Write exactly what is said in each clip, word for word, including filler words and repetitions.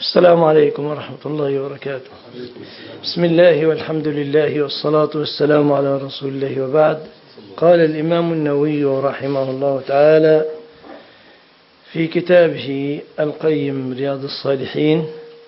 السلام عليكم ورحمة الله وبركاته. بسم الله والحمد لله والصلاة والسلام على رسول الله وبعد. قال الإمام النووي رحمه الله تعالى في كتابه القيم رياض الصالحين،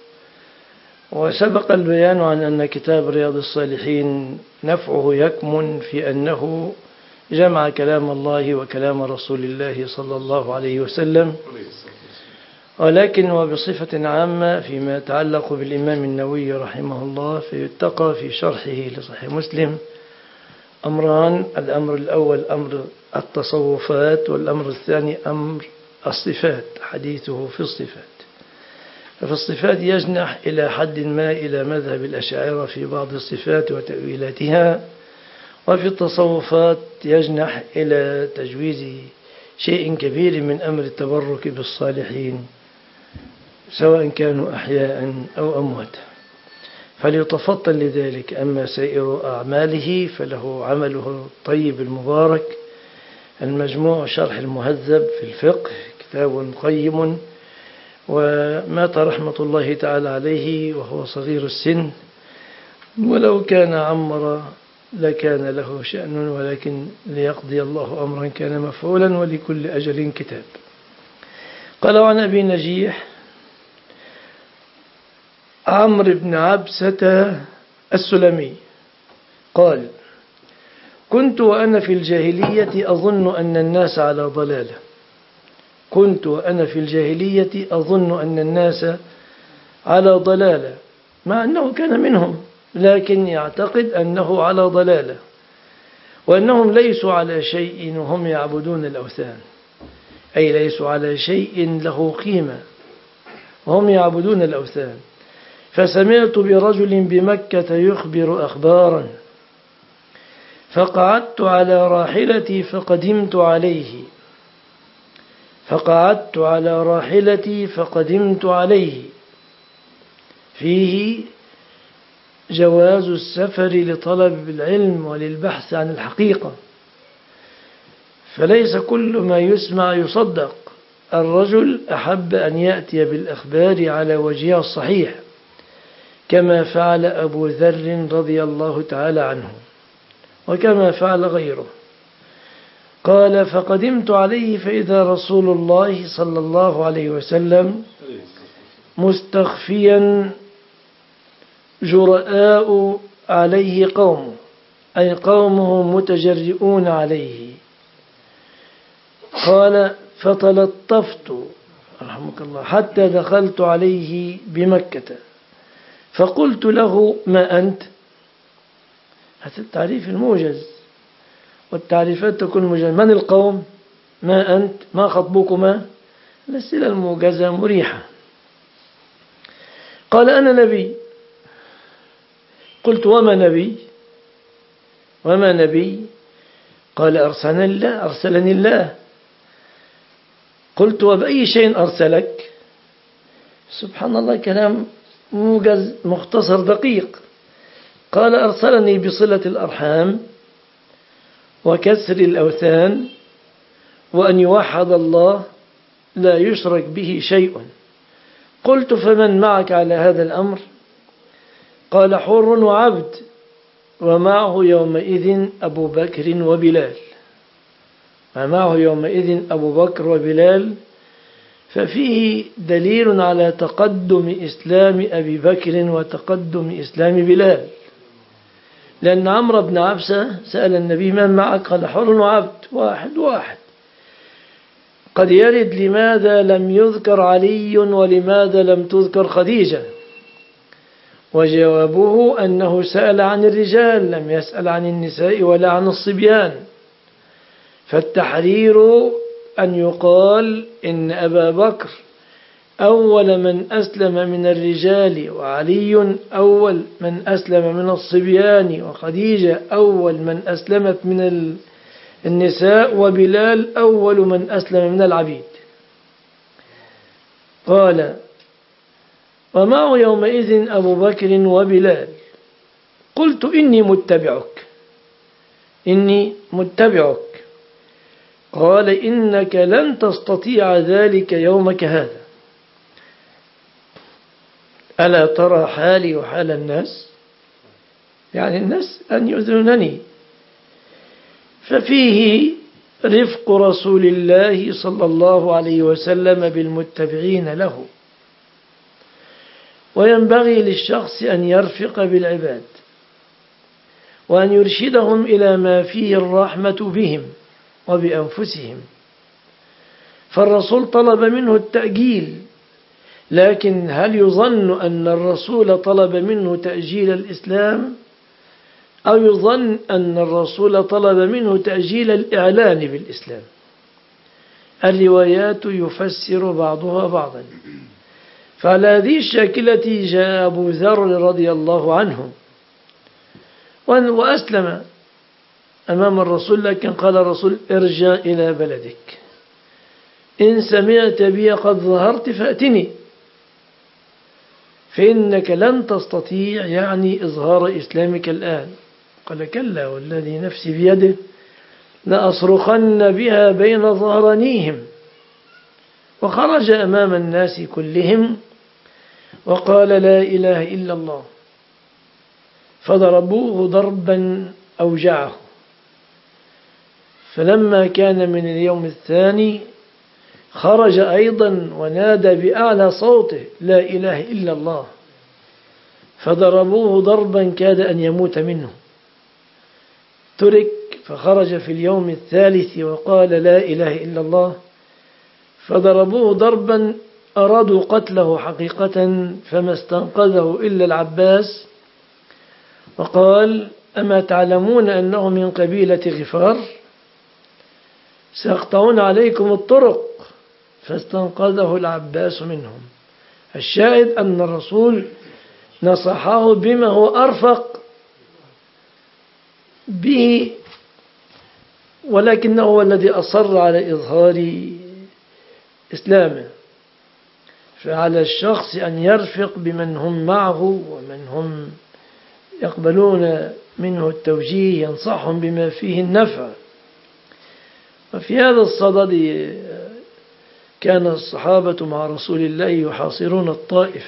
وسبق البيان عن أن كتاب رياض الصالحين نفعه يكمن في أنه جمع كلام الله وكلام رسول الله صلى الله عليه وسلم، ولكن وبصفة عامة فيما يتعلق بالإمام النووي رحمه الله، فيتقى في شرحه لصحيح مسلم أمران: الأمر الأول أمر التصوفات، والأمر الثاني أمر الصفات، حديثه في الصفات. ففي الصفات يجنح إلى حد ما إلى مذهب الأشاعرة في بعض الصفات وتأويلاتها، وفي التصوفات يجنح إلى تجويز شيء كبير من أمر التبرك بالصالحين سواء كانوا أحياء أو أمواتا، فليتفطن لذلك. أما سائر أعماله فله عمله الطيب المبارك المجموع شرح المهذب في الفقه، كتاب قيم، ومات رحمة الله تعالى عليه وهو صغير السن، ولو كان عمر لكان له شأن، ولكن ليقضي الله أمرا كان مفعولا ولكل أجل كتاب. قال عن أبي نجيح عمرو بن عبسة السلمي قال: كنت وأنا في الجاهلية أظن أن الناس على ضلالة كنت وأنا في الجاهلية أظن أن الناس على ضلالة مع أنه كان منهم، لكن يعتقد أنه على ضلالة، وأنهم ليسوا على شيء وهم يعبدون الأوثان، أي ليسوا على شيء له قيمة وهم يعبدون الأوثان. فسمعت برجل بمكة يخبر أخبارا، فقعدت على راحلتي فقدمت عليه فقعدت على راحلتي فقدمت عليه فيه جواز السفر لطلب العلم وللبحث عن الحقيقة، فليس كل ما يسمع يصدق. الرجل أحب أن يأتي بالأخبار على وجهها الصحيح، كما فعل أبو ذر رضي الله تعالى عنه، وكما فعل غيره. قال: فقدمت عليه فإذا رسول الله صلى الله عليه وسلم مستخفيا جرآء عليه قوم، أي قومه متجرئون عليه. قال: فتلطفت رحمك الله حتى دخلت عليه بمكة، فقلت له: ما أنت؟ هذا التعريف الموجز، والتعريفات تكون موجزة. من القوم؟ ما أنت؟ ما خطبكما؟ الأسئلة الموجزة مريحة. قال: أنا نبي. قلت: وما نبي؟ وما نبي؟ قال: أرسلني الله أرسلني الله. قلت: وبأي شيء أرسلك؟ سبحان الله، كلام موجز مختصر دقيق. قال: أرسلني بصلة الأرحام وكسر الأوثان وأن يوحد الله لا يشرك به شيء. قلت: فمن معك على هذا الأمر؟ قال: حر وعبد، ومعه يومئذ أبو بكر وبلال ومعه يومئذ أبو بكر وبلال ففيه دليل على تقدم إسلام أبي بكر وتقدم إسلام بلال، لأن عمرو بن عبسة سأل النبي: من معك؟ قال: حر وعبد، واحد واحد. قد يرد لماذا لم يذكر علي ولماذا لم تذكر خديجة، وجوابه أنه سأل عن الرجال لم يسأل عن النساء ولا عن الصبيان، فالتحرير أن يقال إن أبا بكر أول من أسلم من الرجال، وعلي أول من أسلم من الصبيان، وخديجة أول من أسلمت من النساء، وبلال أول من أسلم من العبيد. قال: ومعه يومئذ أبو بكر وبلال. قلت: إني متبعك إني متبعك قال: إنك لن تستطيع ذلك يومك هذا. ألا ترى حالي وحال الناس؟ يعني الناس أن يؤذونني. ففيه رفق رسول الله صلى الله عليه وسلم بالمتبعين له. وينبغي للشخص أن يرفق بالعباد وأن يرشدهم إلى ما فيه الرحمة بهم وبأنفسهم. فالرسول طلب منه التأجيل، لكن هل يظن أن الرسول طلب منه تأجيل الإسلام، أو يظن أن الرسول طلب منه تأجيل الإعلان بالإسلام؟ الروايات يفسر بعضها بعضا. فعلى هذه الشاكلة جاء أبو ذر رضي الله عنه وأسلم أمام الرسول، لكن قال الرسول: ارجع إلى بلدك، إن سمعت بي قد ظهرت فأتني، فإنك لن تستطيع يعني إظهار إسلامك الآن. قال: كلا والذي نفسي بيده لأصرخن بها بين ظهرانيهم. وخرج أمام الناس كلهم وقال: لا إله إلا الله. فضربوه ضربا أوجعه. فلما كان من اليوم الثاني خرج أيضا ونادى بأعلى صوته: لا إله إلا الله. فضربوه ضربا كاد أن يموت منه. ترك فخرج في اليوم الثالث وقال: لا إله إلا الله. فضربوه ضربا أرادوا قتله حقيقة، فما استنقذه إلا العباس، وقال: أما تعلمون أنه من قبيلة غفار؟ سيقطعون عليكم الطرق. فاستنقذه العباس منهم. الشاهد أن الرسول نصحه بما هو أرفق به، ولكنه هو الذي أصر على إظهار إسلامه. فعلى الشخص أن يرفق بمن هم معه ومن هم يقبلون منه التوجيه، ينصحهم بما فيه النفع. وفي هذا الصدد كان الصحابة مع رسول الله يحاصرون الطائف.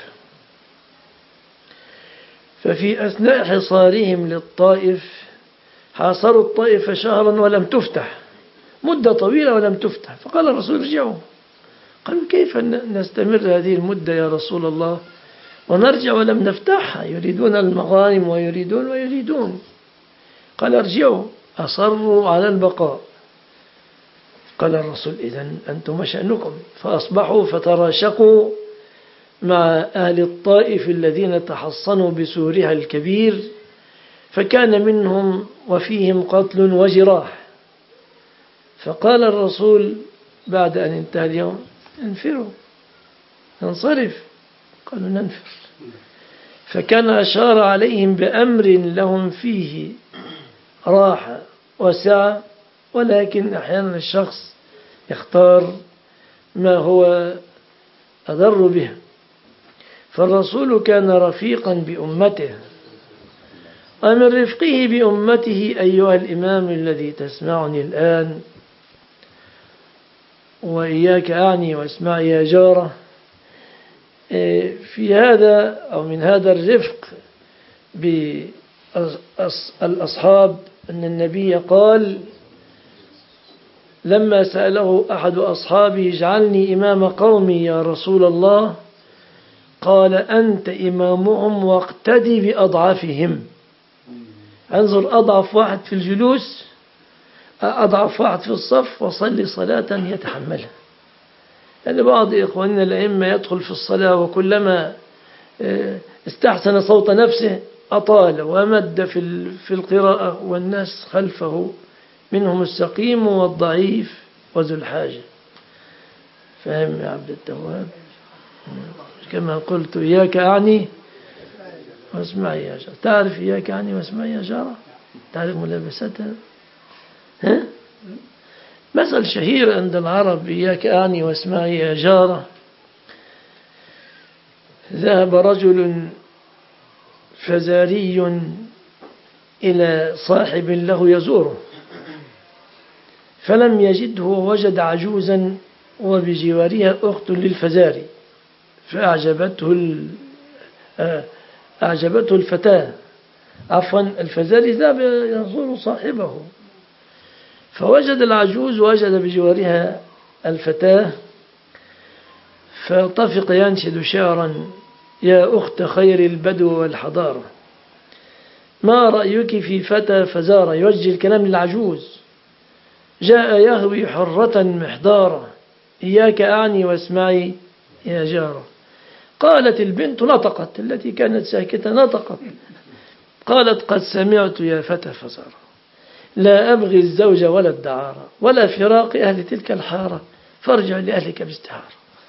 ففي أثناء حصارهم للطائف حاصروا الطائف شهرا ولم تفتح، مدة طويلة ولم تفتح. فقال الرسول: ارجعوا. قالوا: كيف نستمر هذه المدة يا رسول الله ونرجع ولم نفتحها؟ يريدون المغانم ويريدون ويريدون. قال: ارجعوا. أصروا على البقاء. قال الرسول: إذن أنتم شأنكم. فأصبحوا فتراشقوا مع أهل الطائف الذين تحصنوا بسورها الكبير، فكان منهم وفيهم قتل وجراح. فقال الرسول بعد أن انتهى اليوم: انفروا، ننصرف. قالوا: ننفر. فكان أشار عليهم بأمر لهم فيه راحة وسعة، ولكن أحيانا الشخص يختار ما هو أضر به. فالرسول كان رفيقا بأمته، ومن رفقه بأمته أيها الإمام الذي تسمعني الآن، وإياك أعني واسمعي يا جارة، في هذا أو من هذا الرفق بالأصحاب أن النبي قال لما سأله أحد أصحابه: اجعلني إمام قومي يا رسول الله، قال: أنت إمامهم واقتدي بأضعفهم. انظر، أضعف واحد في الجلوس، أضعف واحد في الصف، وصلي صلاة يتحملها. يعني بعض إخواننا الأئمة يدخل في الصلاة وكلما استحسن صوت نفسه أطال ومد في القراءة، والناس خلفه منهم السقيم والضعيف وذو الحاجة. فهم يا عبد التواب؟ كما قلت: إياك أعني واسمعي يا جارة. تعرف إياك أعني واسمعي يا جارة؟ تعرف ملابستها؟ ها؟ مثل شهير عند العرب: إياك أعني واسمعي يا جارة. ذهب رجل فزاري إلى صاحب له يزوره، فلم يجده، ووجد عجوزا وبجوارها أخت للفزاري، فأعجبته أعجبته الفتاة، عفوا الفزاري ذهب يزور صاحبه، فوجد العجوز ووجد بجوارها الفتاة، فطفق ينشد شعرا: يا أخت خير البدو والحضارة، ما رأيك في فتى فزارة، يوجه الكلام للعجوز، جاء يهوي حرة محضارة، إياك أعني واسمعي يا جارة. قالت البنت نطقت، التي كانت ساكتة نطقت، قالت: قد سمعت يا فتى فزارة، لا أبغي الزوج ولا الدعارة ولا فراق أهل تلك الحارة، فارجع لأهلك باستعارة.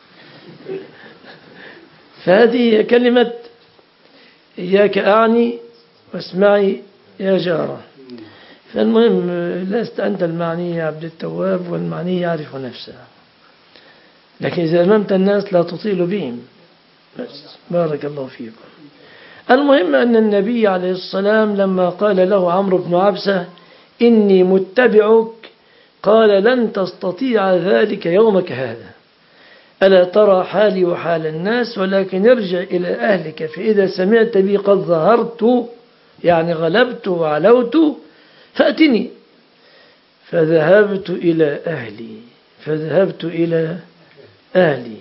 فهذه كلمة إياك أعني واسمعي يا جارة. فالمهم لست أنت المعني يا عبد التواب، والمعني يعرف نفسه، لكن إذا أممت الناس لا تطيل بهم. بس بارك الله فيكم. المهم أن النبي عليه السلام لما قال له عمرو بن عبسة: إني متبعك، قال: لن تستطيع ذلك يومك هذا، ألا ترى حالي وحال الناس، ولكن ارجع إلى أهلك، فإذا سمعت بي قد ظهرت، يعني غلبت وعلوت، فأتني. فذهبت إلى أهلي فذهبت إلى أهلي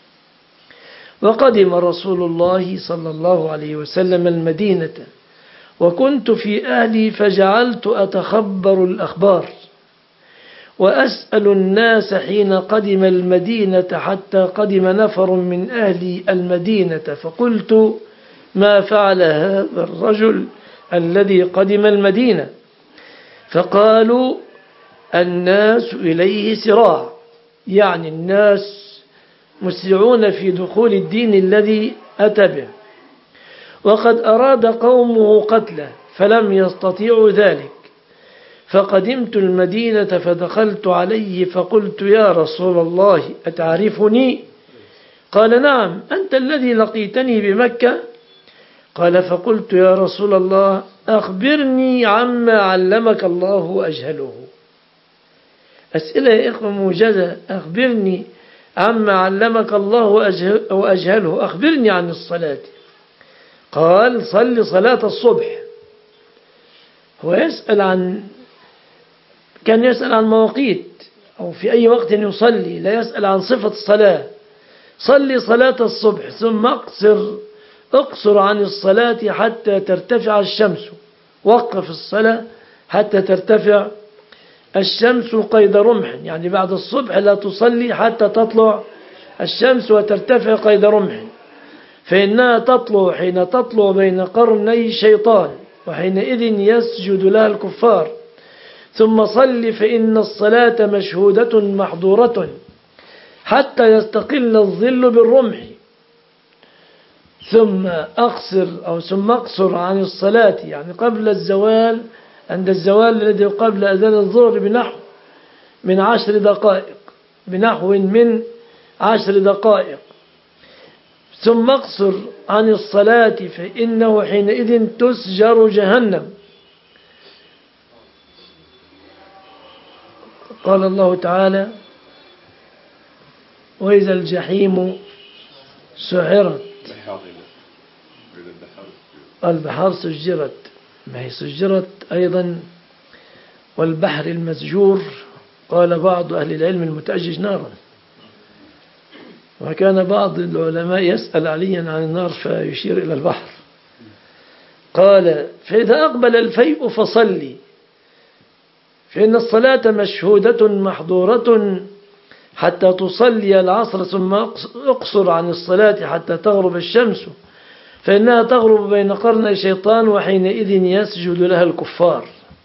وقدم رسول الله صلى الله عليه وسلم المدينة، وكنت في أهلي، فجعلت أتخبر الأخبار وأسأل الناس حين قدم المدينة، حتى قدم نفر من أهل المدينة، فقلت: ما فعل هذا الرجل الذي قدم المدينة؟ فقالوا: الناس إليه سراع، يعني الناس مسرعون في دخول الدين الذي أتى به، وقد أراد قومه قتله فلم يستطيعوا ذلك. فقدمت المدينة فدخلت عليه فقلت: يا رسول الله أتعرفني؟ قال: نعم، أنت الذي لقيتني بمكة. قال: فقلت: يا رسول الله أخبرني عما علمك الله وأجهله. أسئلة يا إخوة موجزة. أخبرني عما علمك الله وأجهله، أخبرني عن الصلاة. قال: صل صلاة الصبح. هو يسأل عن كان يسأل عن مواقيت أو في أي وقت يصلي، لا يسأل عن صفة الصلاة. صلي صلاة الصبح، ثم اقصر اقصر عن الصلاة حتى ترتفع الشمس، وقف الصلاة حتى ترتفع الشمس قيد رمح، يعني بعد الصبح لا تصلي حتى تطلع الشمس وترتفع قيد رمح، فإنها تطلع حين تطلع بين قرني الشيطان، وحينئذ يسجد لها الكفار. ثم صل فإن الصلاة مشهودة محظورة حتى يستقل الظل بالرمح. ثم أقصر أو ثم أقصر عن الصلاة، يعني قبل الزوال، عند الزوال الذي قبل أذان الظهر بنحو من عشر دقائق بنحو من عشر دقائق ثم اقصر عن الصلاة فإنه حينئذ تسجر جهنم. قال الله تعالى: وإذا الجحيم سعرت. البحار سجرت، ما هي سجرت أيضا، والبحر المسجور قال بعض أهل العلم المتأجج نارا. وكان بعض العلماء يسأل عليا عن النار فيشير إلى البحر. قال: فإذا أقبل الفيء فصلي، فإن الصلاة مشهودة محظورة حتى تصلي العصر، ثم اقصر عن الصلاة حتى تغرب الشمس، فإنها تغرب بين قرني الشيطان، وحينئذ يسجد لها الكفار.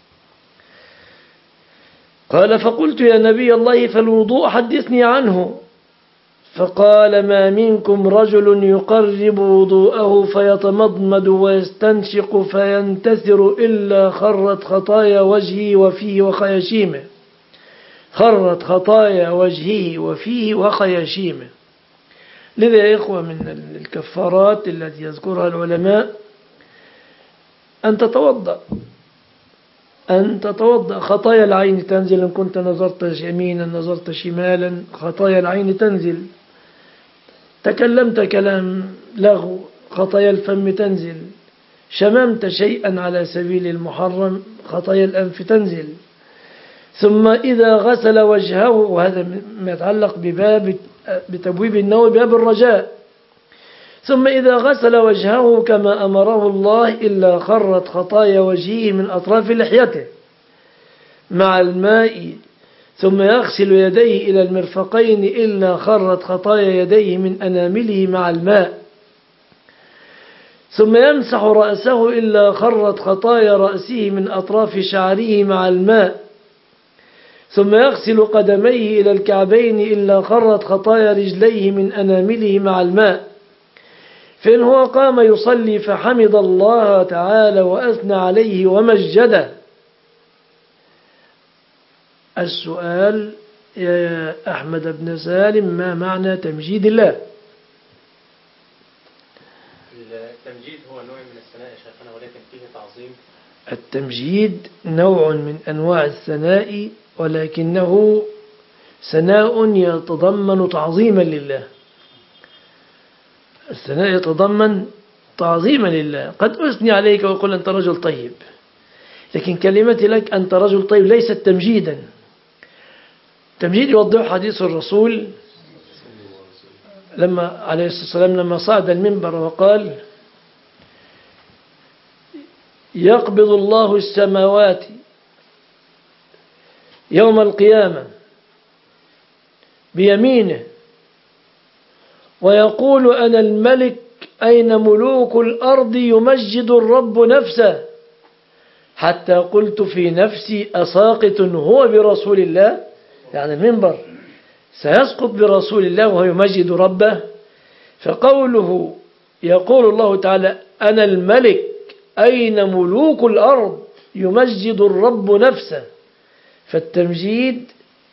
قال: فقلت: يا نبي الله فالوضوء حدثني عنه. فقال: ما منكم رجل يقرب وضوءه فيتمضمد ويستنشق فينتثر إلا خرت خطايا وجهه وفيه وخياشيمه خرت خطايا وجهه وفيه وخياشيمه. لذا يا إخوة من الكفارات التي يذكرها العلماء أن تتوضأ أن تتوضأ خطايا العين تنزل، إن كنت نظرت يمينا نظرت شمالا خطايا العين تنزل، تكلمت كلام لغو خطايا الفم تنزل. شممت شيئا على سبيل المحرم، خطايا الأنف تنزل. ثم إذا غسل وجهه، وهذا ما يتعلق بباب بتبويب النوم باب الرجاء، ثم إذا غسل وجهه كما أمره الله إلا خرت خطايا وجهه من أطراف لحيته مع الماء، ثم يغسل يديه إلى المرفقين إلا خرت خطايا يديه من أنامله مع الماء، ثم يمسح رأسه إلا خرت خطايا رأسه من أطراف شعره مع الماء، ثم يغسل قدميه إلى الكعبين إلا خرت خطايا رجليه من أنامله مع الماء. فإن هو قام يصلي فحمد الله تعالى وأثنى عليه ومجده. السؤال يا أحمد بن سالم: ما معنى تمجيد الله؟ التمجيد هو نوع من الثناء يا شيخنا، ولكن فيه تعظيم. التمجيد نوع من أنواع الثناء، ولكنه ثناء يتضمن تعظيما لله. الثناء يتضمن تعظيما لله. قد أثني عليك وأقول أنت رجل طيب، لكن كلمتي لك أنت رجل طيب ليست تمجيدا. تمجيد يوضح حديث الرسول لما عليه الصلاة والسلام لما صعد المنبر وقال: يقبض الله السماوات يوم القيامة بيمينه ويقول: أنا الملك، أين ملوك الأرض؟ يمجد الرب نفسه، حتى قلت في نفسي: أساقط هو برسول الله؟ يعني المنبر سيسقط برسول الله وهو يمجد ربه. فقوله يقول الله تعالى: أنا الملك، أين ملوك الأرض؟ يمجد الرب نفسه. فالتمجيد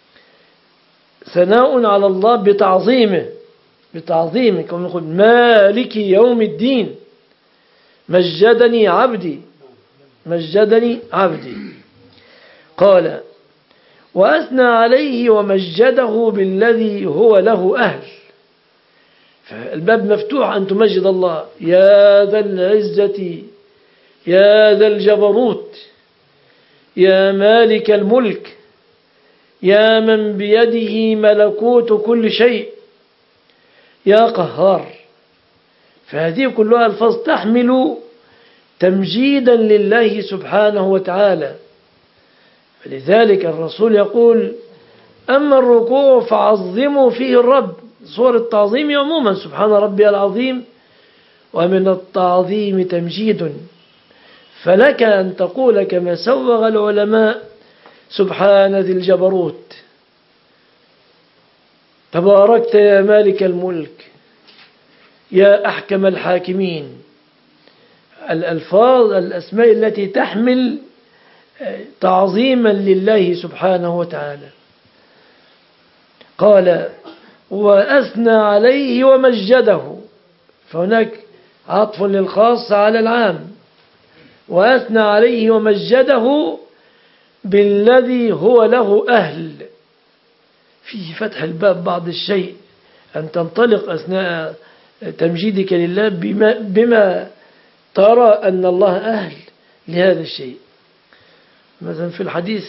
ثناء على الله بتعظيمه بتعظيمه كما نقول: مالك يوم الدين، مجدني عبدي مجدني عبدي. قال: وأثنى عليه ومجده بالذي هو له أهل. فالباب مفتوح أن تمجد الله: يا ذا العزة، يا ذا الجبروت، يا مالك الملك، يا من بيده ملكوت كل شيء، يا قهار. فهذه كلها الفاظ تحمل تمجيدا لله سبحانه وتعالى. فلذلك الرسول يقول: أما الركوع فعظموا فيه الرب. صور التعظيم عموما: سبحان ربي العظيم، ومن التعظيم تمجيد. فلك أن تقول كما سوغ العلماء: سبحان ذي الجبروت، تباركت يا مالك الملك، يا أحكم الحاكمين. الألفاظ الأسماء التي تحمل تعظيما لله سبحانه وتعالى. قال: وأثنى عليه ومجده. فهناك عطف للخاص على العام: وأثنى عليه ومجده بالذي هو له أهل. فيه فتح الباب بعض الشيء، أن تنطلق أثناء تمجيدك لله بما, بما ترى أن الله أهل لهذا الشيء. مثلا في الحديث: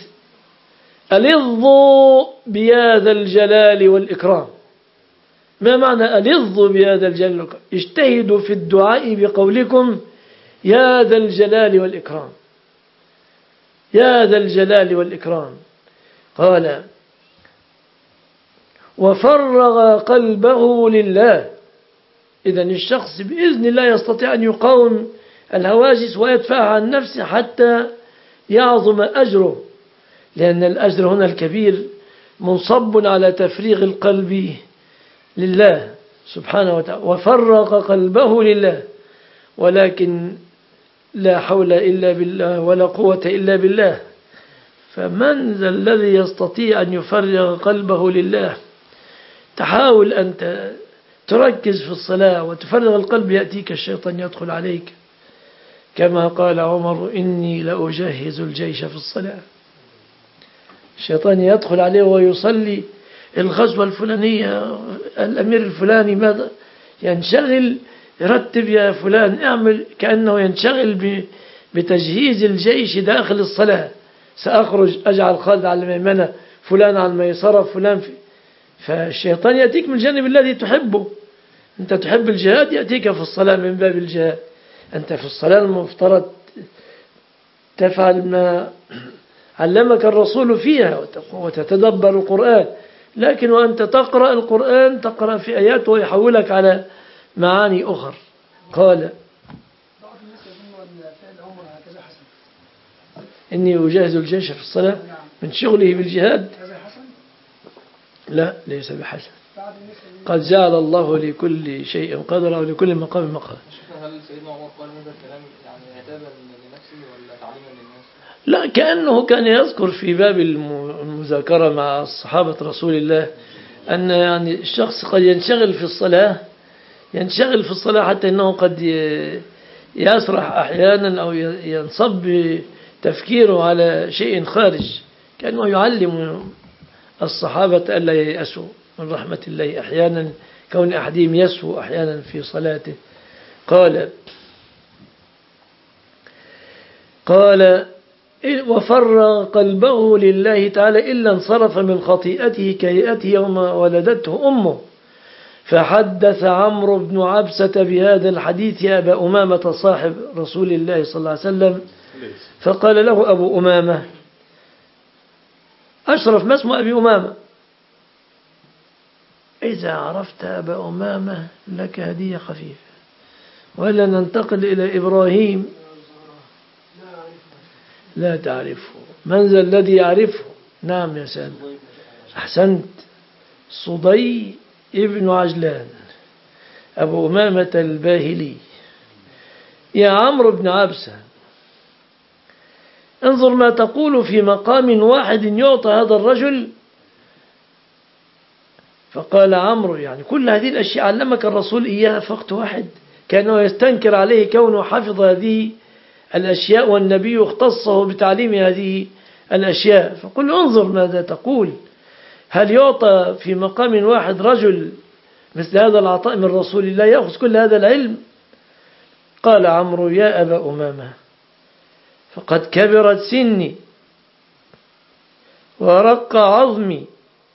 ألظوا بهذا الجلال والإكرام. ما معنى ألظوا بهذا الجلال والإكرام؟ اجتهدوا في الدعاء بقولكم: يا ذا الجلال والإكرام، يا ذا الجلال والإكرام. قال: وفرغ قلبه لله. إذن الشخص بإذن الله يستطيع أن يقاوم الهواجس ويدفعها عن نفسه حتى يعظم أجره، لأن الأجر هنا الكبير منصب على تفريغ القلب لله سبحانه وتعالى. وفرغ قلبه لله، ولكن لا حول إلا بالله ولا قوة إلا بالله. فمن ذا الذي يستطيع أن يفرغ قلبه لله؟ تحاول أن تركز في الصلاة وتفرغ القلب، يأتيك الشيطان يدخل عليك، كما قال عمر: إني لأجهز الجيش في الصلاة. الشيطان يدخل عليه ويصلي الغزوة الفلانية، الأمير الفلاني ماذا، ينشغل رتب يا فلان، اعمل، كأنه ينشغل بتجهيز الجيش داخل الصلاة. سأخرج أجعل خالد على الميمنة، فلان على الميسرة، فلان في. فالشيطان يأتيك من الجانب الذي تحبه. أنت تحب الجهاد، يأتيك في الصلاة من باب الجهاد. أنت في الصلاة المفترض تفعل ما علمك الرسول فيها وتتدبر القرآن، لكن وأنت تقرأ القرآن تقرأ في آيات ويحولك على معاني أخرى. قال إني أجهز الجيش في الصلاة من شغله بالجهاد. لا، ليس بحسن. قد جعل الله لكل شيء قدرا ولكل مقام مقام. هل سيدنا عمر قال هذا الكلام يعني عتابا لنفسه ولا تعليما للناس؟ لا، كأنه كان يذكر في باب المذاكرة مع صحابة رسول الله أن يعني الشخص قد ينشغل في الصلاة ينشغل في الصلاة حتى أنه قد يسرح أحيانا أو ينصب تفكيره على شيء خارج، كأنه يعلم الصحابة ألا ييأسوا من رحمة الله أحيانا، كون أحدهم يسهو أحيانا في صلاته. قال قال وفر قلبه لله تعالى إلا انصرف من خطيئته كهيئته يوم ولدته أمه. فحدث عمرو بن عبسة بهذا الحديث يا أبا أمامة صاحب رسول الله صلى الله عليه وسلم، فقال له أبو أمامة أشرف ما اسمه أبي أمامة؟ إذا عرفت أبا أمامة لك هدية خفيفة، ولا ننتقل إلى إبراهيم. لا تعرفه. من ذا الذي يعرفه؟ نعم يا سيد، أحسنت، صدي ابن عجلان أبو أمامة الباهلي. يا عمرو بن عبسة، انظر ما تقول في مقام واحد يعطى هذا الرجل. فقال عمرو يعني كل هذه الأشياء علمك الرسول إياها في وقت واحد، كأنه يستنكر عليه كونه حفظ هذه الأشياء والنبي اختصه بتعليم هذه الأشياء. فقل انظر ماذا تقول، هل يعطى في مقام واحد رجل مثل هذا العطاء من رسول الله يأخذ كل هذا العلم؟ قال عمرو يا أبا أمامة، فقد كبرت سني ورق عظمي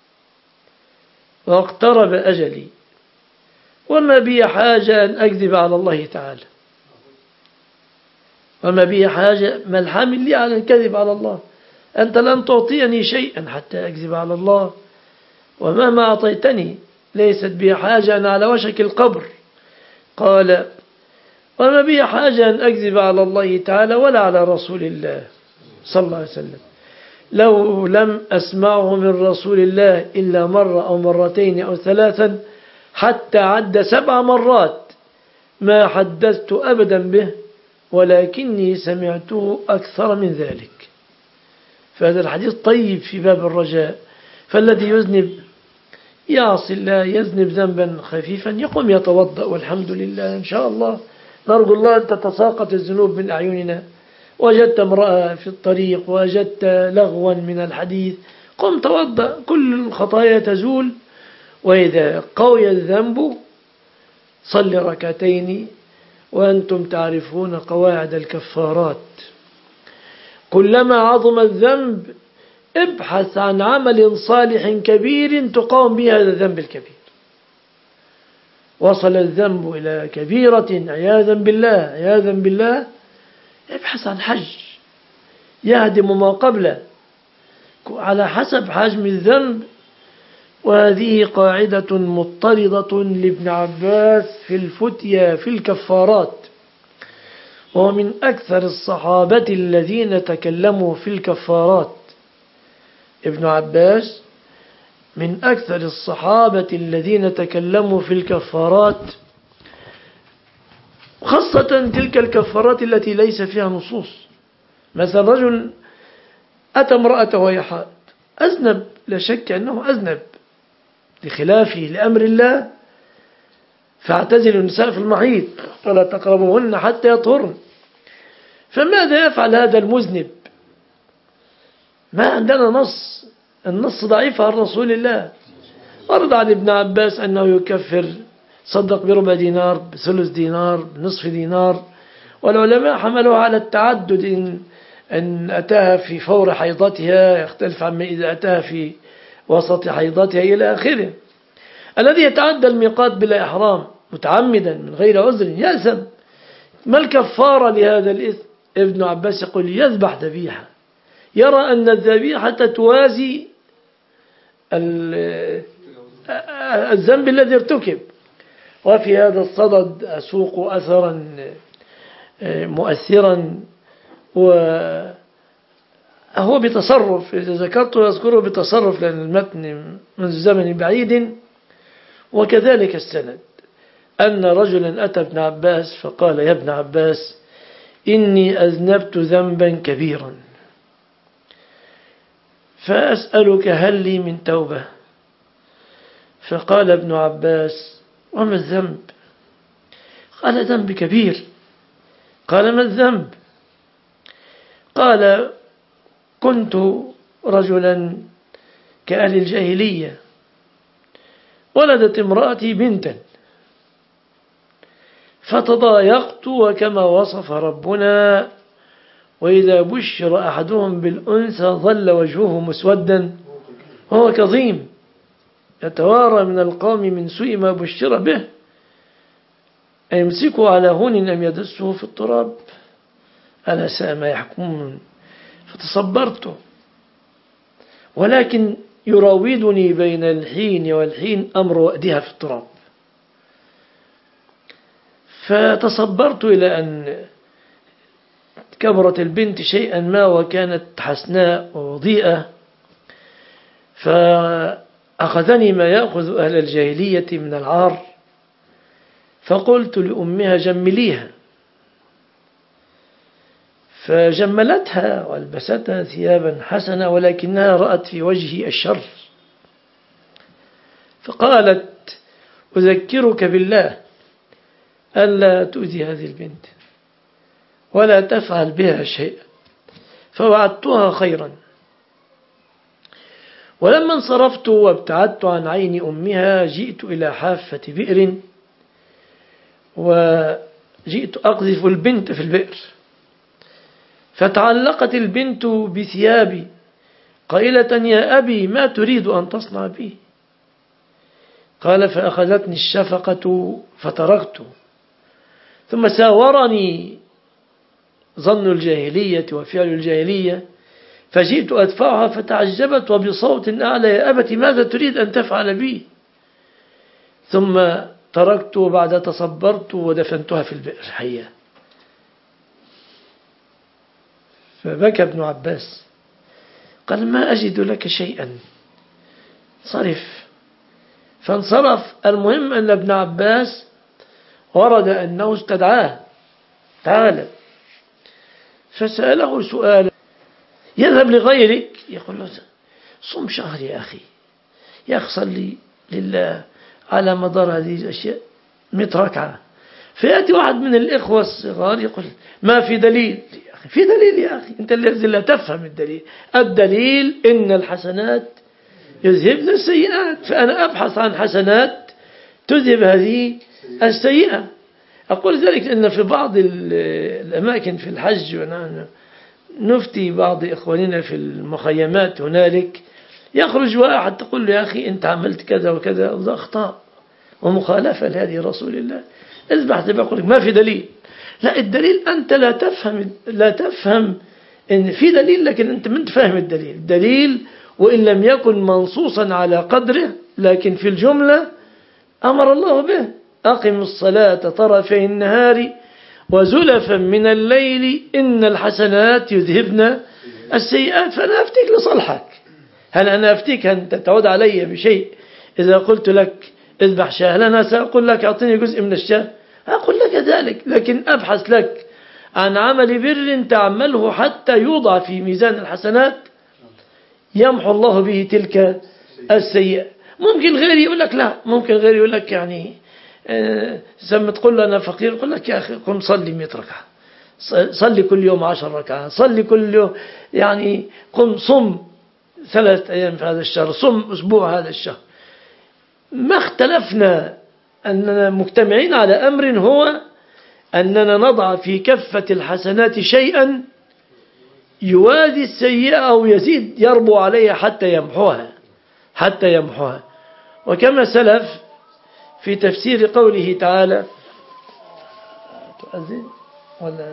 واقترب أجلي، وما بي حاجة أن أكذب على الله تعالى، وما بي حاجة، ما الحامل لي على الكذب على الله؟ أنت لن تعطيني شيئا حتى أكذب على الله، وما ما أعطيتني ليست بي حاجة، أنا على وشك القبر. قال وما بي حاجة أن أكذب على الله تعالى ولا على رسول الله صلى الله عليه وسلم، لو لم أسمعه من رسول الله إلا مرة أو مرتين أو ثلاثا حتى عد سبع مرات ما حدثت أبدا به، ولكني سمعته أكثر من ذلك. فهذا الحديث طيب في باب الرجاء. فالذي يذنب يعصي الله، يذنب ذنبا خفيفا، يقوم يتوضأ والحمد لله إن شاء الله، نرجو الله أن تتساقط الذنوب من أعيننا. وجدت امرأة في الطريق، وجدت لغوا من الحديث، قم توضأ، كل الخطايا تزول. وإذا قوي الذنب صل ركعتين وأنتم تعرفون قواعد الكفارات. كلما عظم الذنب ابحث عن عمل صالح كبير تقاوم به هذا الذنب الكبير. وصل الذنب إلى كبيرة عياذا بالله عياذا بالله، ابحث عن حج يهدم ما قبله على حسب حجم الذنب. وهذه قاعدة مضطردة لابن عباس في الفتيا في الكفارات، وهو من أكثر الصحابة الذين تكلموا في الكفارات. ابن عباس من أكثر الصحابة الذين تكلموا في الكفارات، خاصة تلك الكفارات التي ليس فيها نصوص. مثلا رجل أتى امرأته وهي حائض، أذنب، لا شك أنه أذنب لخلافه لأمر الله، فاعتزلوا النساء في المحيض ولا تقربوهن حتى يطهرن. فماذا يفعل هذا المذنب؟ ما عندنا نص، النص ضعيف عن رسول الله. ورد عن ابن عباس أنه يكفر صدق بربع دينار، بثلث دينار، بنصف دينار. والعلماء حملوها على التعدد، إن, إن أتاها في فور حيضتها يختلف عما إذا أتاها في وسط حيضتها إلى آخره. الذي يتعدى الميقات بلا إحرام متعمدا من غير عذر يأثم. ما الكفارة لهذا الإثم؟ ابن عباس يقول يذبح ذبيحة، يرى أن الذبيحة توازي الذنب الذي ارتكب. وفي هذا الصدد أسوق أثرا مؤثرا، وهو بتصرف، إذا ذكرته يذكره بتصرف لأن المتن من زمن بعيد. وكذلك السند، أن رجلا أتى ابن عباس فقال يا ابن عباس إني أذنبت ذنبا كبيرا فأسألك هل لي من توبة؟ فقال ابن عباس وما الذنب؟ قال ذنب كبير. قال ما الذنب؟ قال كنت رجلا كأهل الجاهلية، ولدت امرأتي بنتا فتضايقت، وكما وصف ربنا وإذا بشر أحدهم بالأنثى ظل وجهه مسودا وهو كظيم يتوارى من القوم من سوء ما بشر به أيمسكه على هون أم يدسه في التراب ألا ساء ما يحكمون. فتصبرت، ولكن يراودني بين الحين والحين أمر وأدها في التراب. فتصبرت إلى أن كبرت البنت شيئا ما وكانت حسناء ووضيئة، فأخذني ما يأخذ أهل الجاهلية من العار، فقلت لأمها جمليها، فجملتها والبستها ثيابا حسنة، ولكنها رأت في وجهي الشر، فقالت أذكرك بالله ألا تؤذي هذه البنت ولا تفعل بها شيئا، فوعدتها خيرا. ولما انصرفت وابتعدت عن عين أمها جئت إلى حافة بئر، وجئت أقذف البنت في البئر، فتعلقت البنت بثيابي قائلة يا أبي ما تريد أن تصنع بي؟ قال فأخذتني الشفقة فتركت، ثم ساورني ظن الجاهلية وفعل الجاهلية، فجئت أدفعها فتعجبت وبصوت أعلى يا أبت ماذا تريد أن تفعل بي؟ ثم تركت بعد تصبرت ودفنتها في البئر حية. فبكى ابن عباس قال ما أجد لك شيئا، صرف. فانصرف. المهم أن ابن عباس ورد أنه استدعاه تعالى، فسأله سؤالا يذهب لغيرك يقول له صم شهر يا أخي، يا أخي صلي لله على مدار هذه الأشياء مئة ركعة. فيأتي واحد من الإخوة الصغار يقول ما في دليل يا أخي. في دليل يا أخي، أنت الذي لا تفهم الدليل. الدليل إن الحسنات يذهبن السيئات، فأنا أبحث عن حسنات تذهب هذه السيئة. أقول ذلك أن في بعض الأماكن في الحج ونحن نفتي بعض إخواننا في المخيمات هنالك، يخرج واحد تقول له يا أخي أنت عملت كذا وكذا، وذا أخطاء ومخالفة لهذه رسول الله، اذبح ذبح. يقول لك ما في دليل. لا، الدليل أنت لا تفهم، لا تفهم إن في دليل، لكن أنت من تفهم الدليل. الدليل وإن لم يكن منصوصا على قدره، لكن في الجملة أمر الله به أقم الصلاة طرفي النهار وزلفا من الليل إن الحسنات يذهبن السيئات. فأنا أفتيك لصالحك. هل أنا أفتيك أن تعود علي بشيء إذا قلت لك اذبح شاة؟ أنا سأقول لك أعطيني جزء من الشاة، أقول لك ذلك، لكن أبحث لك عن عمل بر تعمله حتى يوضع في ميزان الحسنات يمحو الله به تلك السيئة. ممكن غيري يقول لك لا، ممكن غيري يقول لك يعني سمت تقول له أنا فقير، يقول لك يا أخي قم صلي مئة ركعة، صلي كل يوم عشر ركعات، صلي كل يوم، يعني قم صم ثلاثة أيام في هذا الشهر، صم أسبوع هذا الشهر. ما اختلفنا أننا مجتمعين على أمر هو أننا نضع في كفة الحسنات شيئا يوازي السيئة أو يزيد يربو عليها حتى يمحوها حتى يمحوها. وكما سلف في تفسير قوله تعالى تؤذن ولا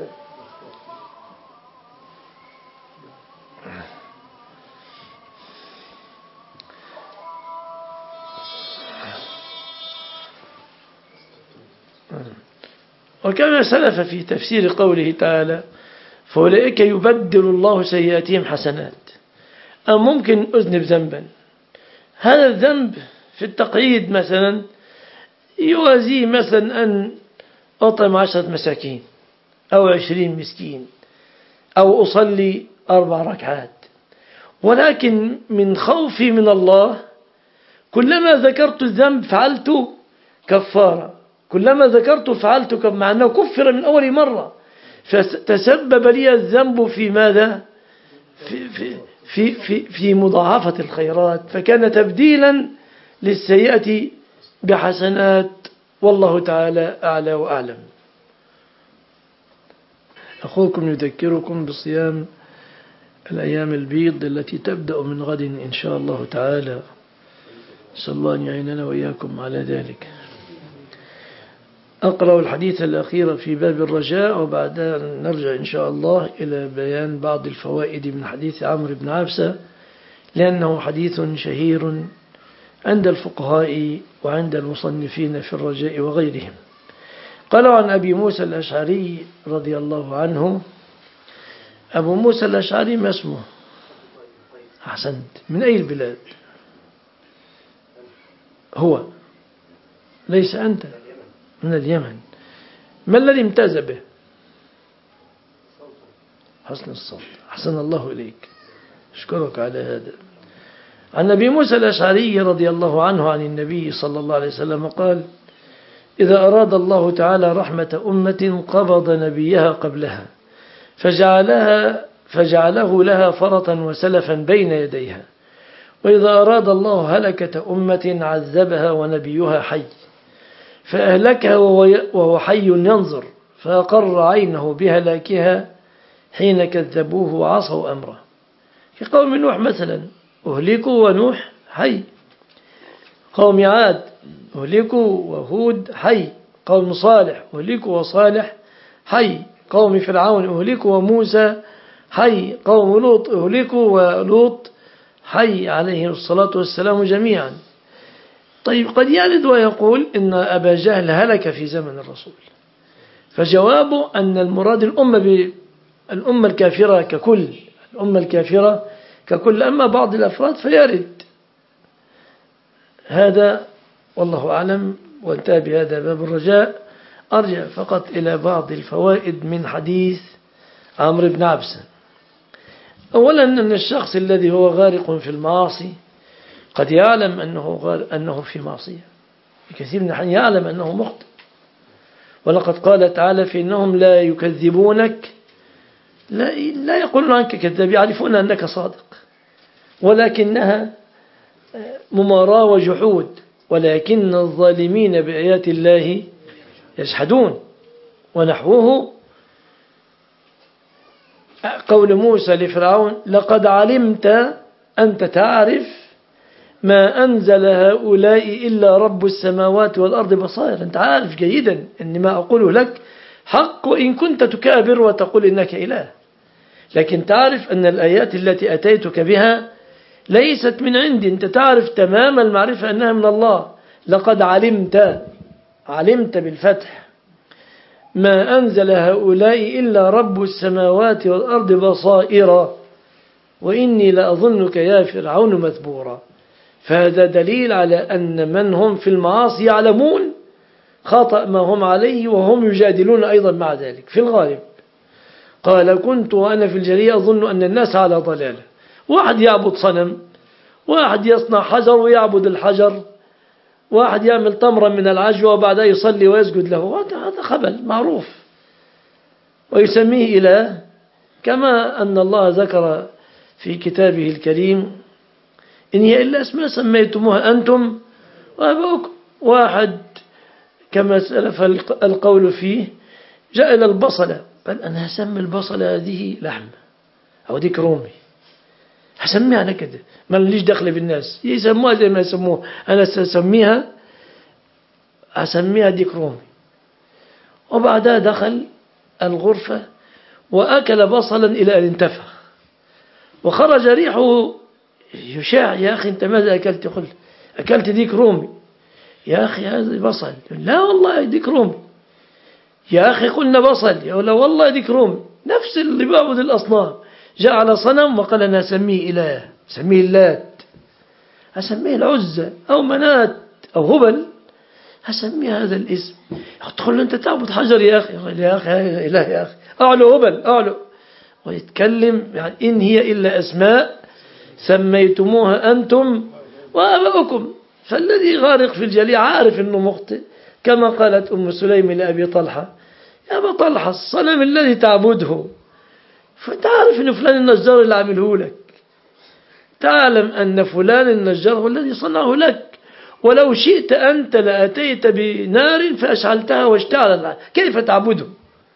وكما سلف في تفسير قوله تعالى فأولئك يبدل الله سيئاتهم حسنات. أو ممكن أذنب ذنبا، هذا الذنب في التقعيد مثلا يوازي مثلا أن أطعم عشرة مساكين أو عشرين مسكين أو أصلي أربع ركعات، ولكن من خوفي من الله كلما ذكرت الذنب فعلت كفارة، كلما ذكرت فعلت مع أنه كفر من أول مرة، فتسبب لي الذنب في ماذا؟ في, في, في, في, في مضاعفة الخيرات، فكان تبديلا للسيئة بحسنات. والله تعالى أعلى وأعلم. أخوكم يذكركم بصيام الأيام البيض التي تبدأ من غد إن شاء الله تعالى، نسأل الله أن يعيننا وإياكم على ذلك. أقرأ الحديث الأخير في باب الرجاء، وبعدها نرجع إن شاء الله إلى بيان بعض الفوائد من حديث عمرو بن عبسة، لأنه حديث شهير عند الفقهاء وعند المصنفين في الرجاء وغيرهم. قال عن أبي موسى الأشعري رضي الله عنه. أبو موسى الأشعري ما اسمه؟ أحسنت. من أي البلاد هو؟ ليس أنت؟ من اليمن. ما الذي امتاز به؟ حسن الصوت. حسن الله إليك، أشكرك على هذا. عن أبي موسى الأشعري رضي الله عنه عن النبي صلى الله عليه وسلم قال: إذا أراد الله تعالى رحمة أمة قبض نبيها قبلها فجعلها فجعله لها فرطا وسلفا بين يديها، وإذا أراد الله هلكة أمة عذبها ونبيها حي فأهلكها وهو حي ينظر، فأقر عينه بهلاكها حين كذبوه وعصوا أمره. في قوم نوح مثلا أهلكوا ونوح حي، قوم عاد أهلكوا وهود حي، قوم صالح أهلكوا وصالح حي، قوم فرعون أهلكوا وموسى حي، قوم لوط أهلكوا ولوط حي عليه الصلاة والسلام جميعا. طيب قد يرد ويقول إن أبا جهل هلك في زمن الرسول، فجوابه أن المراد الأمة الأمة الكافرة ككل، الأمة الكافرة ككل، أما بعض الأفراد فيرد هذا والله أعلم. وانتهى بهذا باب الرجاء. أرجع فقط إلى بعض الفوائد من حديث عمرو بن عبسة. أولا أن الشخص الذي هو غارق في المعاصي قد يعلم أنه, غار أنه في معصية، بكثير من الأحيان يعلم أنه مخطئ، ولقد قال تعالى: فإنهم لا يكذبونك، لا, لا يقولون عنك كذاب، يعرفون أنك صادق، ولكنها مماراة وجحود، ولكن الظالمين بآيات الله يجحدون. ونحوه قول موسى لفرعون: لقد علمت، أنت تعرف ما أنزل هؤلاء إلا رب السماوات والأرض بصائر، أنت عارف جيدا أن ما أقوله لك حق، وإن كنت تكابر وتقول إنك إله، لكن تعرف أن الآيات التي أتيتك بها ليست من عندي، أنت تعرف تمام المعرفة أنها من الله. لقد علمت، علمت بالفتح، ما أنزل هؤلاء إلا رب السماوات والأرض بصائر وإني لأظنك يا فرعون مثبورا. فهذا دليل على أن من هم في المعاصي يعلمون خطأ ما هم عليه، وهم يجادلون أيضا مع ذلك في الغالب. قال: كنت وأنا في الجريء أظن أن الناس على ضلالة، واحد يعبد صنم، واحد يصنع حجر ويعبد الحجر، واحد يعمل تمرا من العجوة وبعدها يصلي ويسجد له، هذا خبل معروف ويسميه إله، كما أن الله ذكر في كتابه الكريم: إن هي إلا اسماء سميتموها أنتم وآباؤكم. واحد كما سلف القول فيه، جاء إلى البصلة قال أنا هسمي البصلة هذه لحم أو ديك رومي، هسميها أنا كده، ما ليش دخل بالناس يسموها زي ما يسموها، أنا سأسميها أسميها ديك رومي. وبعدها دخل الغرفة وأكل بصلا إلى أن انتفخ وخرج ريحه يشاع. يا أخي أنت ماذا أكلت؟ قل أكلت ديك رومي. يا أخي هذا بصل. لا والله ديك رومي. يا أخي قلنا بصل. يا لا والله ديك رومي. نفس اللي بيعبد الأصنام جاء على صنم وقال أنا أسميه إله، أسميه اللات، أسميه العزة أو منات أو هبل، أسميه هذا الاسم. تقول له أنت تعبد حجر يا أخي. يا أخي هذا إله يا أخي، أعلو هبل أعلو. ويتكلم يعني إن هي إلا أسماء سميتموها أنتم وآباؤكم. فالذي غارق في الجليع عارف أنه مخطئ، كما قالت أم سليم لأبي طلحة يا أبا طلحة الصنم الذي تعبده فأنت عارف أن فلان النجار اللي عمله لك، تعلم أن فلان النجار هو الذي صنعه لك، ولو شئت أنت لأتيت بنار فأشعلتها واشتعل، كيف تعبده؟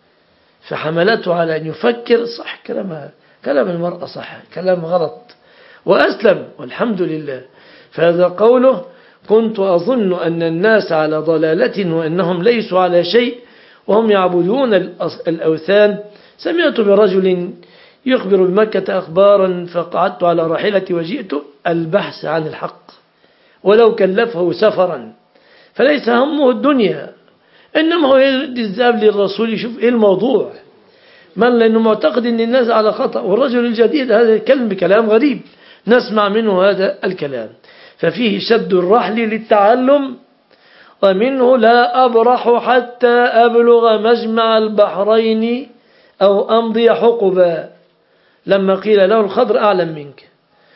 فحملته على أن يفكر صح كلامها، كلام المرأة صح، كلام غلط، وأسلم والحمد لله. فهذا قوله كنت أظن أن الناس على ضلالة وأنهم ليسوا على شيء وهم يعبدون الأوثان. سمعت برجل يخبر بمكة أخبارا فقعدت على راحلتي وجئت البحث عن الحق ولو كلفه سفرا، فليس همه الدنيا إنما هو يريد الذهاب للرسول يشوف إيه الموضوع، من لأنه معتقد أن الناس على خطأ. والرجل الجديد هذا يتكلم بكلام غريب نسمع منه هذا الكلام، ففيه شد الرحل للتعلم، ومنه لا أبرح حتى أبلغ مجمع البحرين أو أمضي حقبا، لما قيل له الخضر أعلم منك.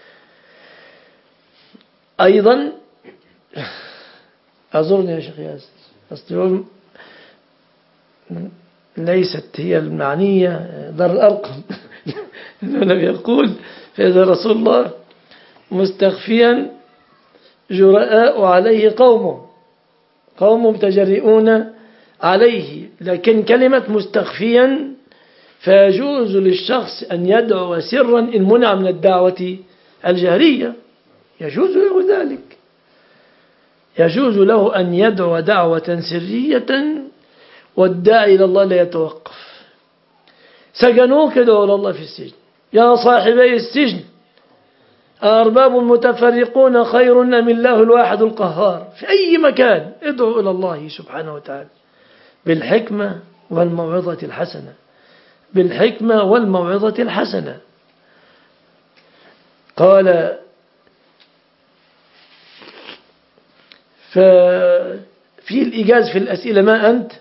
أيضا أعذرني يا شيخ ياسر، ليست هي المعنية دار الأرقم لم يقول فإذا رسول الله مستخفيا جراء عليه قومه قوم تجرئون عليه، لكن كلمة مستخفيا فيجوز للشخص أن يدعو سرا إن منع من الدعوة الجهرية، يجوز له ذلك، يجوز له أن يدعو دعوة سرية والداعي إلى الله لا يتوقف. سجنوك ادعوا إلى الله في السجن، يا صاحبي السجن أرباب متفرقون خير أم الله الواحد القهار، في أي مكان ادعوا إلى الله سبحانه وتعالى بالحكمة والموعظة الحسنة، بالحكمة والموعظة الحسنة. قال ففي الإيجاز في الأسئلة ما أنت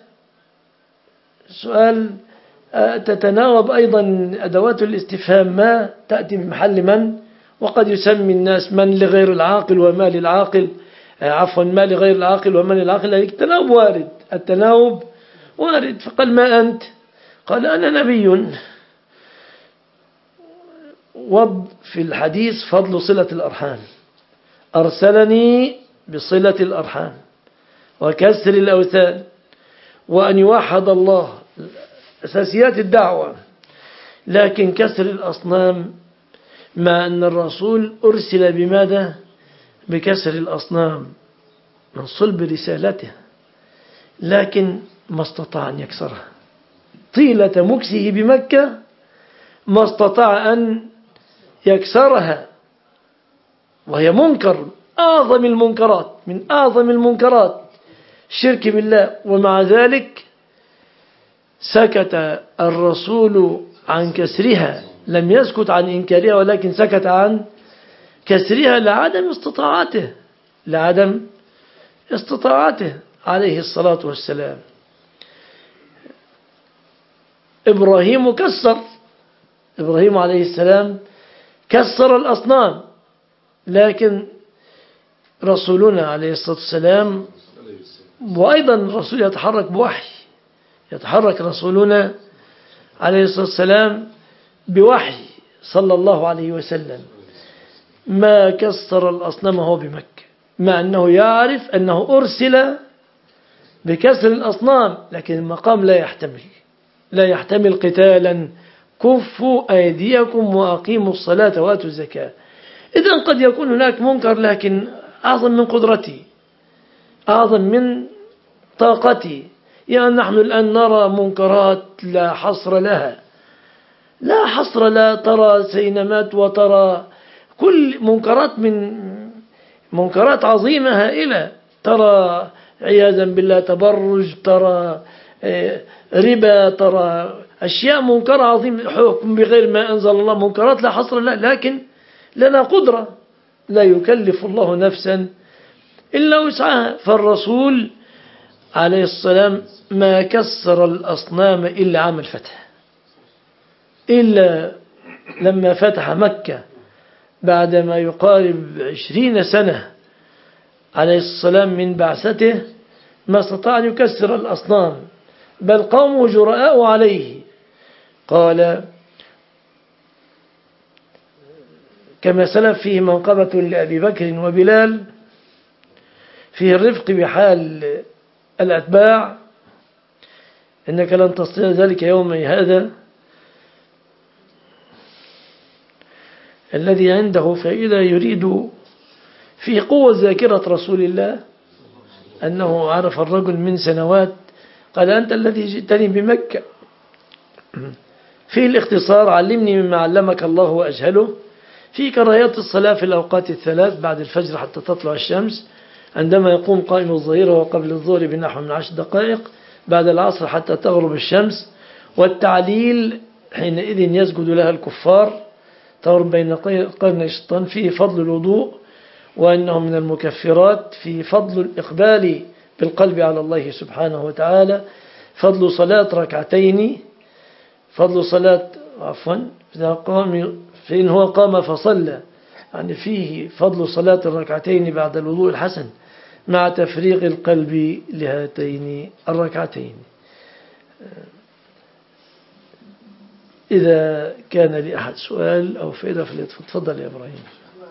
سؤال تتناوب أيضا أدوات الاستفهام ما تأتي من محل من، وقد يسمي الناس من لغير العاقل وما للعاقل، عفوا ما لغير العاقل وما للعاقل، التناوب وارد، التناوب وارد. فقال ما أنت؟ قال أنا نبي. وض في الحديث فضل صلة الأرحام، أرسلني بصلة الأرحام وكسر الأوثان وأن يوحد الله، أساسيات الدعوة. لكن كسر الأصنام مع أن الرسول أرسل بماذا؟ بكسر الأصنام من صلب رسالته، لكن ما استطاع أن يكسرها طيلة مكسه بمكة، ما استطاع أن يكسرها، وهي منكر أعظم المنكرات، من أعظم المنكرات الشرك بالله. ومع ذلك سكت الرسول عن كسرها، لم يسكت عن إنكارها ولكن سكت عن كسرها لعدم استطاعته، لعدم استطاعته عليه الصلاة والسلام. إبراهيم كسر، إبراهيم عليه السلام كسر الأصنام، لكن رسولنا عليه الصلاة والسلام، وأيضا الرسول يتحرك بوحي، يتحرك رسولنا عليه الصلاة والسلام بوحي صلى الله عليه وسلم، ما كسر الأصنام وهو بمكة، مع أنه يعرف أنه أرسل بكسر الأصنام، لكن المقام لا يحتمل لا يحتمل قتالا. كفوا أيديكم وأقيموا الصلاة وآتوا الزكاة. إذن قد يكون هناك منكر لكن أعظم من قدرتي، أعظم من طاقتي. يعني نحن الآن نرى منكرات لا حصر لها، لا حصر لا ترى سينمات وترى كل منكرات، من منكرات عظيمة هائلة. ترى عياذا بالله تبرج، ترى ربا، ترى أشياء منكرة عظيمة، حكم بغير ما أنزل الله، منكرات لا حصر لها. لكن لنا قدرة، لا يكلف الله نفسا إلا وسعها. فالرسول عليه السلام ما كسر الأصنام إلا عام الفتح، إلا لما فتح مكة بعدما يقارب عشرين سنة عليه السلام من بعثته، ما استطاع أن يكسر الأصنام، بل قومه جرآء عليه. قال كما سلف فيه منقبة لأبي بكر وبلال، فيه الرفق بحال الأتباع، إنك لن تستطيع ذلك يومي هذا. الذي عنده فإذا يريد في قوة ذاكرة رسول الله أنه عرف الرجل من سنوات، قال أنت الذي جئتني بمكة. في الاختصار علمني مما علمك الله وأجهله. في كراهية الصلاة في الأوقات الثلاث بعد الفجر حتى تطلع الشمس، عندما يقوم قائم الظهيرة وقبل الظهر بنحو من عشر دقائق، بعد العصر حتى تغرب الشمس. والتعليل حينئذ يسجد لها الكفار، تغرب بين قرن الشيطان. فيه فضل الوضوء وأنه من المكفرات، في فضل الإقبال بالقلب على الله سبحانه وتعالى، فضل صلاة ركعتين، فضل صلاة عفوا إذا قام فإن هو قام فصلى، يعني فيه فضل صلاة الركعتين بعد الوضوء الحسن مع تفريغ القلب لهاتين الركعتين. إذا كان لأحد سؤال أو فائدة فليتفضل يا إبراهيم.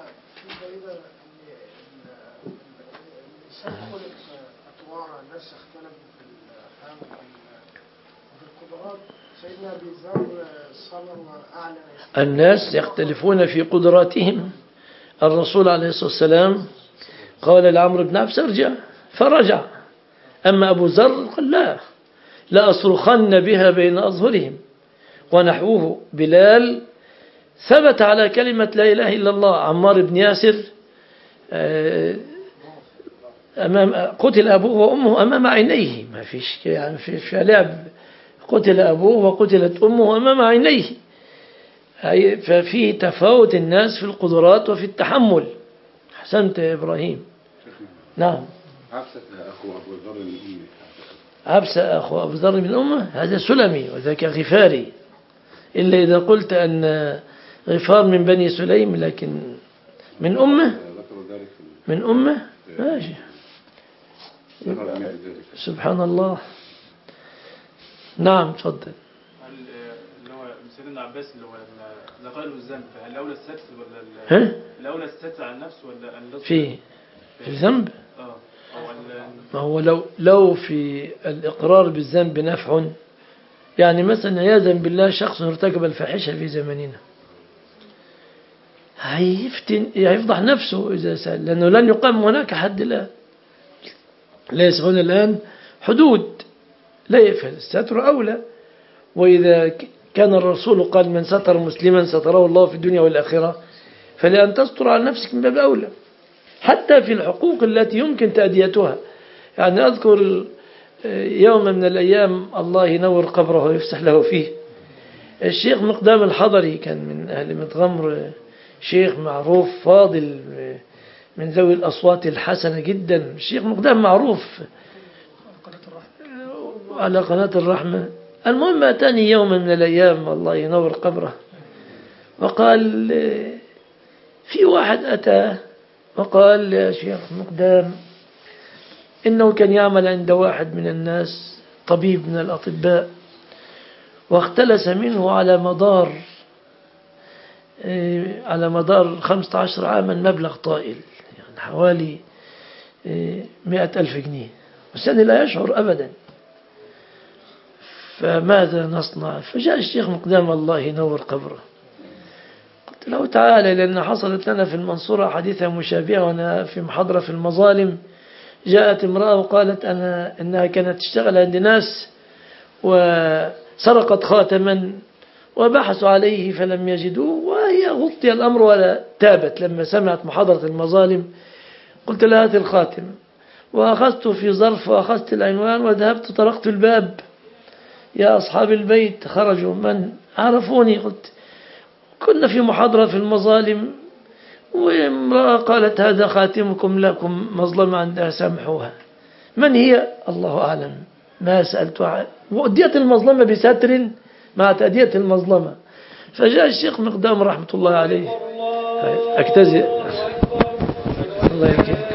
الناس يختلفون في قدراتهم. الرسول عليه الصلاة والسلام قال لعمرو بن عبس ارجع، فرجع. أما أبو ذر قال لا لا أصرخن بها بين أظهرهم ونحوه. بلال ثبت على كلمة لا إله إلا الله. عمار بن ياسر أمام قتل أبوه وأمه أمام عينيه، ما فيش يعني في لعب، قتل أبوه وقتلت أمه أمام عينيه. ففي تفاوت الناس في القدرات وفي التحمل. حسنت يا إبراهيم. نعم. عبسة أخو أبو ذر من أمه. عبسة أخو أبو ذر من أمه هذا سلمي وذاك غفاري، إلا إذا قلت أن غفار من بني سليم، لكن من أمه من أمه ماشي. سبحان الله. نعم تفضل. اللي هو سيدنا عباس اللي هو نقل الذنب، فهل الأولى الستر ولا ال... الأولى الستر عن النفس ولا النصر في في الذنب؟ اه أو ما هو لو لو في الإقرار بالذنب نفع، يعني مثلا عياذا بالله شخص ارتكب الفاحشة في زماننا، هيفتن هيفضح نفسه إذا سأل، لأنه لن يقام هناك حد الآن، ليس هنا الآن حدود، لا يفعل الستر أولى. وإذا كان الرسول قال من ستر مسلما ستره الله في الدنيا والآخرة، فلأن تستر على نفسك من باب أولى، حتى في الحقوق التي يمكن تأديتها. يعني أذكر يوم من الأيام الله ينور قبره ويفسح له فيه، الشيخ مقدام الحضري كان من أهل متغمر، شيخ معروف فاضل من ذوي الأصوات الحسنة جدا. الشيخ مقدام معروف على قناة الرحمة. المهم أتاني يوم من الأيام الله ينور قبره وقال في واحد أتى وقال يا شيخ مقدام إنه كان يعمل عند واحد من الناس طبيب من الأطباء، واختلس منه على مدار على مدار خمسة عشر عاما مبلغ طائل، يعني حوالي مئة ألف جنيه. والثاني لا يشعر أبدا. فماذا نصنع؟ فجاء الشيخ مقدام الله ينور قبره، قلت له تعالى، لأن حصلت لنا في المنصورة حديثة مشابهة وأنا في محاضرة في المظالم. جاءت امرأة وقالت أنا إنها كانت تشتغل عند ناس وسرقت خاتما وبحثوا عليه فلم يجدوه، وهي غطي الأمر ولا تابت. لما سمعت محاضرة المظالم قلت لها هات الخاتم، وأخذت في ظرف وأخذت العنوان وذهبت طرقت الباب. يا أصحاب البيت خرجوا، من عرفوني؟ قلت كنا في محاضرة في المظالم وامرأة قالت هذا خاتمكم لكم مظلمة عندها سامحوها. من هي؟ الله أعلم، ما سألت. وأديت المظلمة بستر مع تأدية المظلمة. فجاء الشيخ مقدام رحمة الله عليه أكتزئ الله يكرمك.